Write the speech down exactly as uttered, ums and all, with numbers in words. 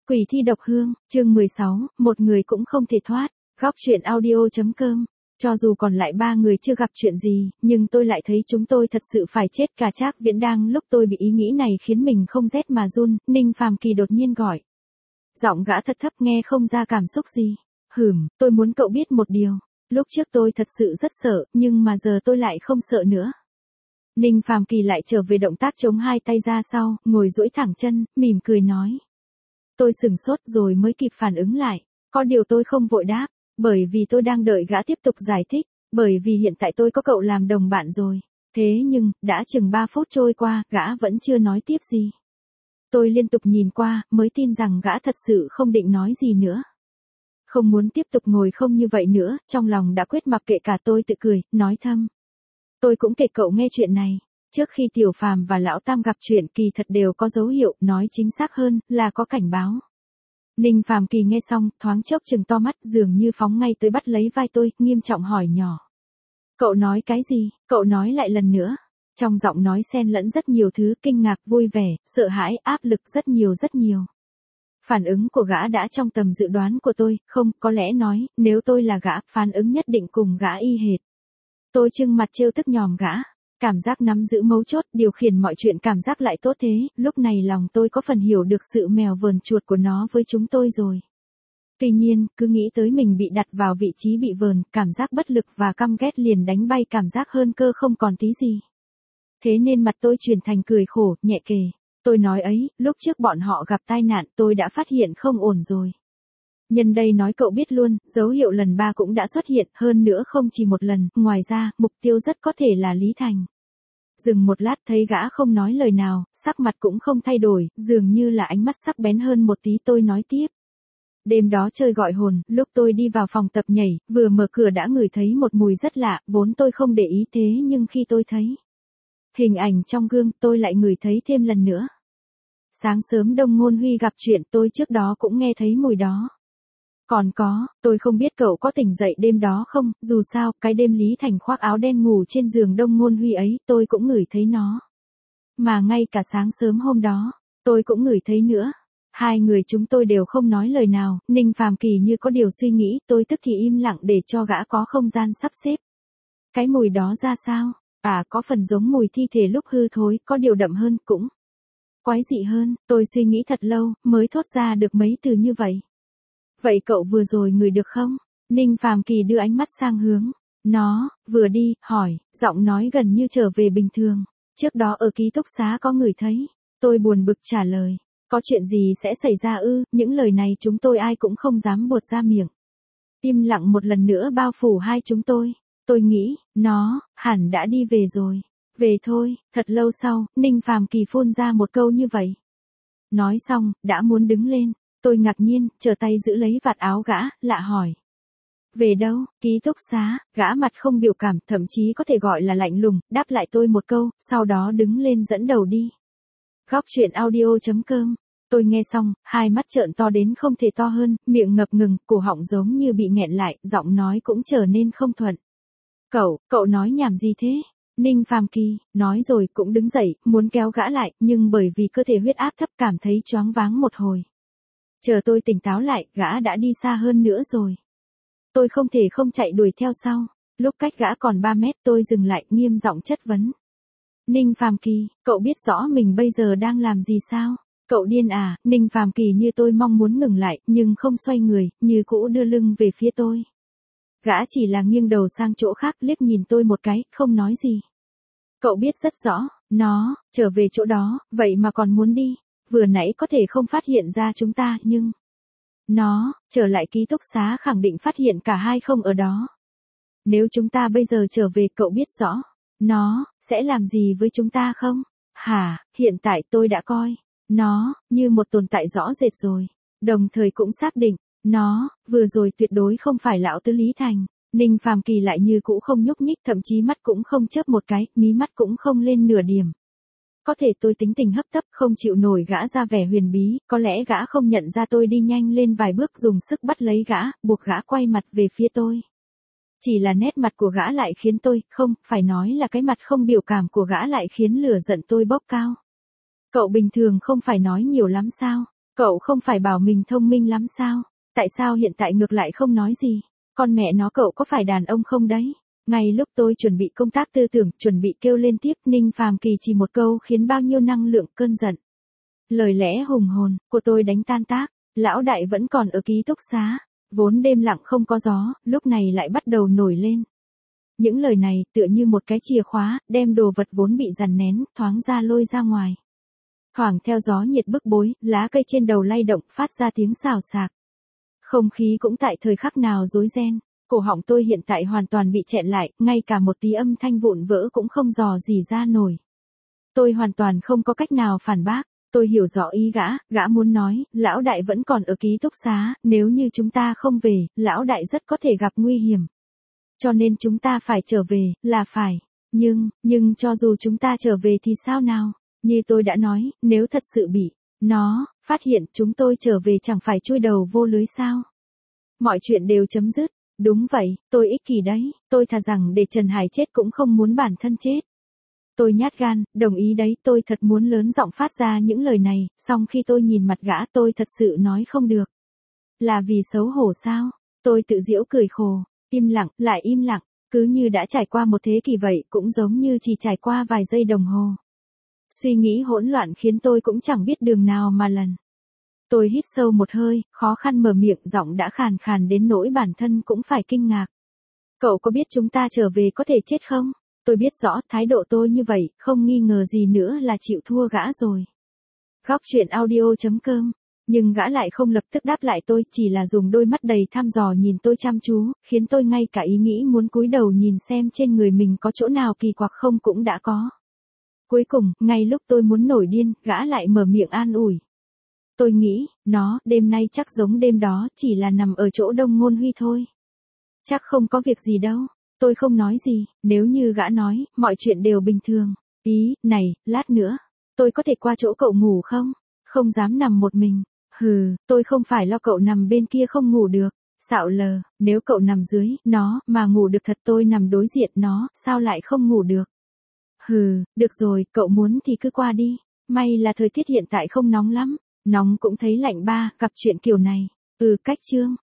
Quỷ thi độc hương, chương mười sáu, một người cũng không thể thoát, góc truyện audio.com. Cho dù còn lại ba người chưa gặp chuyện gì, nhưng tôi lại thấy chúng tôi thật sự phải chết cả. Trác Viễn đang lúc tôi bị ý nghĩ này khiến mình không rét mà run, Ninh Phàm Kỳ đột nhiên gọi. Giọng gã thật thấp nghe không ra cảm xúc gì. Hửm, tôi muốn cậu biết một điều. Lúc trước tôi thật sự rất sợ, nhưng mà giờ tôi lại không sợ nữa. Ninh Phàm Kỳ lại trở về động tác chống hai tay ra sau, ngồi duỗi thẳng chân, mỉm cười nói. Tôi sửng sốt rồi mới kịp phản ứng lại. Có điều tôi không vội đáp, bởi vì tôi đang đợi gã tiếp tục giải thích, bởi vì hiện tại tôi có cậu làm đồng bạn rồi. Thế nhưng, đã chừng ba phút trôi qua, gã vẫn chưa nói tiếp gì. Tôi liên tục nhìn qua, mới tin rằng gã thật sự không định nói gì nữa. Không muốn tiếp tục ngồi không như vậy nữa, trong lòng đã quyết mặc kệ cả. Tôi tự cười, nói thầm. Tôi cũng kể cậu nghe chuyện này. Trước khi Tiểu Phàm và Lão Tam gặp chuyện kỳ thật đều có dấu hiệu, nói chính xác hơn, là có cảnh báo. Ninh Phàm Kỳ nghe xong, thoáng chốc chừng to mắt, dường như phóng ngay tới bắt lấy vai tôi, nghiêm trọng hỏi nhỏ. Cậu nói cái gì? Cậu nói lại lần nữa. Trong giọng nói xen lẫn rất nhiều thứ, kinh ngạc, vui vẻ, sợ hãi, áp lực, rất nhiều rất nhiều. Phản ứng của gã đã trong tầm dự đoán của tôi, không, có lẽ nói, nếu tôi là gã, phản ứng nhất định cùng gã y hệt. Tôi trưng mặt trêu tức nhòm gã. Cảm giác nắm giữ mấu chốt, điều khiển mọi chuyện cảm giác lại tốt thế, lúc này lòng tôi có phần hiểu được sự mèo vờn chuột của nó với chúng tôi rồi. Tuy nhiên, cứ nghĩ tới mình bị đặt vào vị trí bị vờn, cảm giác bất lực và căm ghét liền đánh bay cảm giác hơn cơ không còn tí gì. Thế nên mặt tôi chuyển thành cười khổ, nhẹ kề. Tôi nói ấy, lúc trước bọn họ gặp tai nạn tôi đã phát hiện không ổn rồi. Nhân đây nói cậu biết luôn, dấu hiệu lần ba cũng đã xuất hiện, hơn nữa không chỉ một lần, ngoài ra, mục tiêu rất có thể là Lý Thành. Dừng một lát thấy gã không nói lời nào, sắc mặt cũng không thay đổi, dường như là ánh mắt sắc bén hơn một tí. Tôi nói tiếp. Đêm đó chơi gọi hồn, lúc tôi đi vào phòng tập nhảy, vừa mở cửa đã ngửi thấy một mùi rất lạ, vốn tôi không để ý thế nhưng khi tôi thấy hình ảnh trong gương tôi lại ngửi thấy thêm lần nữa. Sáng sớm Đông Ngôn Huy gặp chuyện tôi trước đó cũng nghe thấy mùi đó. Còn có, tôi không biết cậu có tỉnh dậy đêm đó không, dù sao, cái đêm Lý Thành khoác áo đen ngủ trên giường Đông Ngôn Huy ấy, tôi cũng ngửi thấy nó. Mà ngay cả sáng sớm hôm đó, tôi cũng ngửi thấy nữa. Hai người chúng tôi đều không nói lời nào, Ninh Phàm Kỳ như có điều suy nghĩ, tôi tức thì im lặng để cho gã có không gian sắp xếp. Cái mùi đó ra sao? À, có phần giống mùi thi thể lúc hư thối, có điều đậm hơn, cũng quái dị hơn. Tôi suy nghĩ thật lâu, mới thốt ra được mấy từ như vậy. Vậy cậu vừa rồi ngửi được không? Ninh Phàm Kỳ đưa ánh mắt sang hướng. Nó, vừa đi, hỏi, giọng nói gần như trở về bình thường. Trước đó ở ký túc xá có ngửi thấy. Tôi buồn bực trả lời. Có chuyện gì sẽ xảy ra ư? Những lời này chúng tôi ai cũng không dám buột ra miệng. Im lặng một lần nữa bao phủ hai chúng tôi. Tôi nghĩ, nó, hẳn đã đi về rồi. Về thôi. Thật lâu sau, Ninh Phàm Kỳ phun ra một câu như vậy. Nói xong, đã muốn đứng lên. Tôi ngạc nhiên, trở tay giữ lấy vạt áo gã, lạ hỏi. Về đâu? Ký túc xá. Gã mặt không biểu cảm, thậm chí có thể gọi là lạnh lùng, đáp lại tôi một câu, sau đó đứng lên dẫn đầu đi. Góc truyện audio.com. Tôi nghe xong, hai mắt trợn to đến không thể to hơn, miệng ngập ngừng, cổ họng giống như bị nghẹn lại, giọng nói cũng trở nên không thuận. Cậu, cậu nói nhảm gì thế? Ninh Phàm Kỳ, nói rồi cũng đứng dậy, muốn kéo gã lại, nhưng bởi vì cơ thể huyết áp thấp cảm thấy choáng váng một hồi. Chờ tôi tỉnh táo lại, gã đã đi xa hơn nữa rồi. Tôi không thể không chạy đuổi theo sau. Lúc cách gã còn ba mét tôi dừng lại, nghiêm giọng chất vấn. Ninh Phàm Kỳ, cậu biết rõ mình bây giờ đang làm gì sao? Cậu điên à? Ninh Phàm Kỳ như tôi mong muốn ngừng lại, nhưng không xoay người, như cũ đưa lưng về phía tôi. Gã chỉ là nghiêng đầu sang chỗ khác, liếc nhìn tôi một cái, không nói gì. Cậu biết rất rõ, nó, trở về chỗ đó, vậy mà còn muốn đi. Vừa nãy có thể không phát hiện ra chúng ta, nhưng nó, trở lại ký túc xá khẳng định phát hiện cả hai không ở đó. Nếu chúng ta bây giờ trở về, cậu biết rõ, nó, sẽ làm gì với chúng ta không? Hả, hiện tại tôi đã coi nó như một tồn tại rõ rệt rồi. Đồng thời cũng xác định, nó, vừa rồi tuyệt đối không phải lão tứ Lý Thành. Ninh Phàm Kỳ lại như cũ không nhúc nhích, thậm chí mắt cũng không chớp một cái, mí mắt cũng không lên nửa điểm. Có thể tôi tính tình hấp tấp, không chịu nổi gã ra vẻ huyền bí, có lẽ gã không nhận ra tôi đi nhanh lên vài bước dùng sức bắt lấy gã, buộc gã quay mặt về phía tôi. Chỉ là nét mặt của gã lại khiến tôi, không, phải nói là cái mặt không biểu cảm của gã lại khiến lửa giận tôi bốc cao. Cậu bình thường không phải nói nhiều lắm sao? Cậu không phải bảo mình thông minh lắm sao? Tại sao hiện tại ngược lại không nói gì? Con mẹ nó cậu có phải đàn ông không đấy? Ngay lúc tôi chuẩn bị công tác tư tưởng, chuẩn bị kêu lên tiếp, Ninh Phàm Kỳ chỉ một câu khiến bao nhiêu năng lượng cơn giận. Lời lẽ hùng hồn của tôi đánh tan tác, lão đại vẫn còn ở ký túc xá, vốn đêm lặng không có gió, lúc này lại bắt đầu nổi lên. Những lời này tựa như một cái chìa khóa, đem đồ vật vốn bị dằn nén, thoáng ra lôi ra ngoài. Thoảng theo gió nhiệt bức bối, lá cây trên đầu lay động phát ra tiếng xào xạc. Không khí cũng tại thời khắc nào rối ren, cổ họng tôi hiện tại hoàn toàn bị chẹn lại, ngay cả một tí âm thanh vụn vỡ cũng không dò gì ra nổi. Tôi hoàn toàn không có cách nào phản bác, tôi hiểu rõ ý gã, gã muốn nói, lão đại vẫn còn ở ký túc xá, nếu như chúng ta không về, lão đại rất có thể gặp nguy hiểm. Cho nên chúng ta phải trở về, là phải. Nhưng, nhưng cho dù chúng ta trở về thì sao nào? Như tôi đã nói, nếu thật sự bị nó phát hiện chúng tôi trở về chẳng phải chui đầu vô lưới sao? Mọi chuyện đều chấm dứt. Đúng vậy, tôi ích kỷ đấy, tôi thà rằng để Trần Hải chết cũng không muốn bản thân chết. Tôi nhát gan, đồng ý đấy, tôi thật muốn lớn giọng phát ra những lời này, song khi tôi nhìn mặt gã tôi thật sự nói không được. Là vì xấu hổ sao? Tôi tự giễu cười khổ, im lặng, lại im lặng, cứ như đã trải qua một thế kỷ vậy, cũng giống như chỉ trải qua vài giây đồng hồ. Suy nghĩ hỗn loạn khiến tôi cũng chẳng biết đường nào mà lần. Tôi hít sâu một hơi, khó khăn mở miệng, giọng đã khàn khàn đến nỗi bản thân cũng phải kinh ngạc. Cậu có biết chúng ta trở về có thể chết không? Tôi biết rõ thái độ tôi như vậy, không nghi ngờ gì nữa là chịu thua gã rồi. Góc truyện audio chấm com. Nhưng gã lại không lập tức đáp lại tôi, chỉ là dùng đôi mắt đầy thăm dò nhìn tôi chăm chú, khiến tôi ngay cả ý nghĩ muốn cúi đầu nhìn xem trên người mình có chỗ nào kỳ quặc không cũng đã có. Cuối cùng, ngay lúc tôi muốn nổi điên, gã lại mở miệng an ủi. Tôi nghĩ, nó, đêm nay chắc giống đêm đó, chỉ là nằm ở chỗ Đông Ngôn Huy thôi. Chắc không có việc gì đâu. Tôi không nói gì, nếu như gã nói, mọi chuyện đều bình thường. Ý, này, lát nữa, tôi có thể qua chỗ cậu ngủ không? Không dám nằm một mình. Hừ, tôi không phải lo cậu nằm bên kia không ngủ được. Xạo lờ, nếu cậu nằm dưới, nó, mà ngủ được thật tôi nằm đối diện nó, sao lại không ngủ được? Hừ, được rồi, cậu muốn thì cứ qua đi. May là thời tiết hiện tại không nóng lắm. Nóng cũng thấy lạnh ba, gặp chuyện kiểu này. Ừ, cách chương.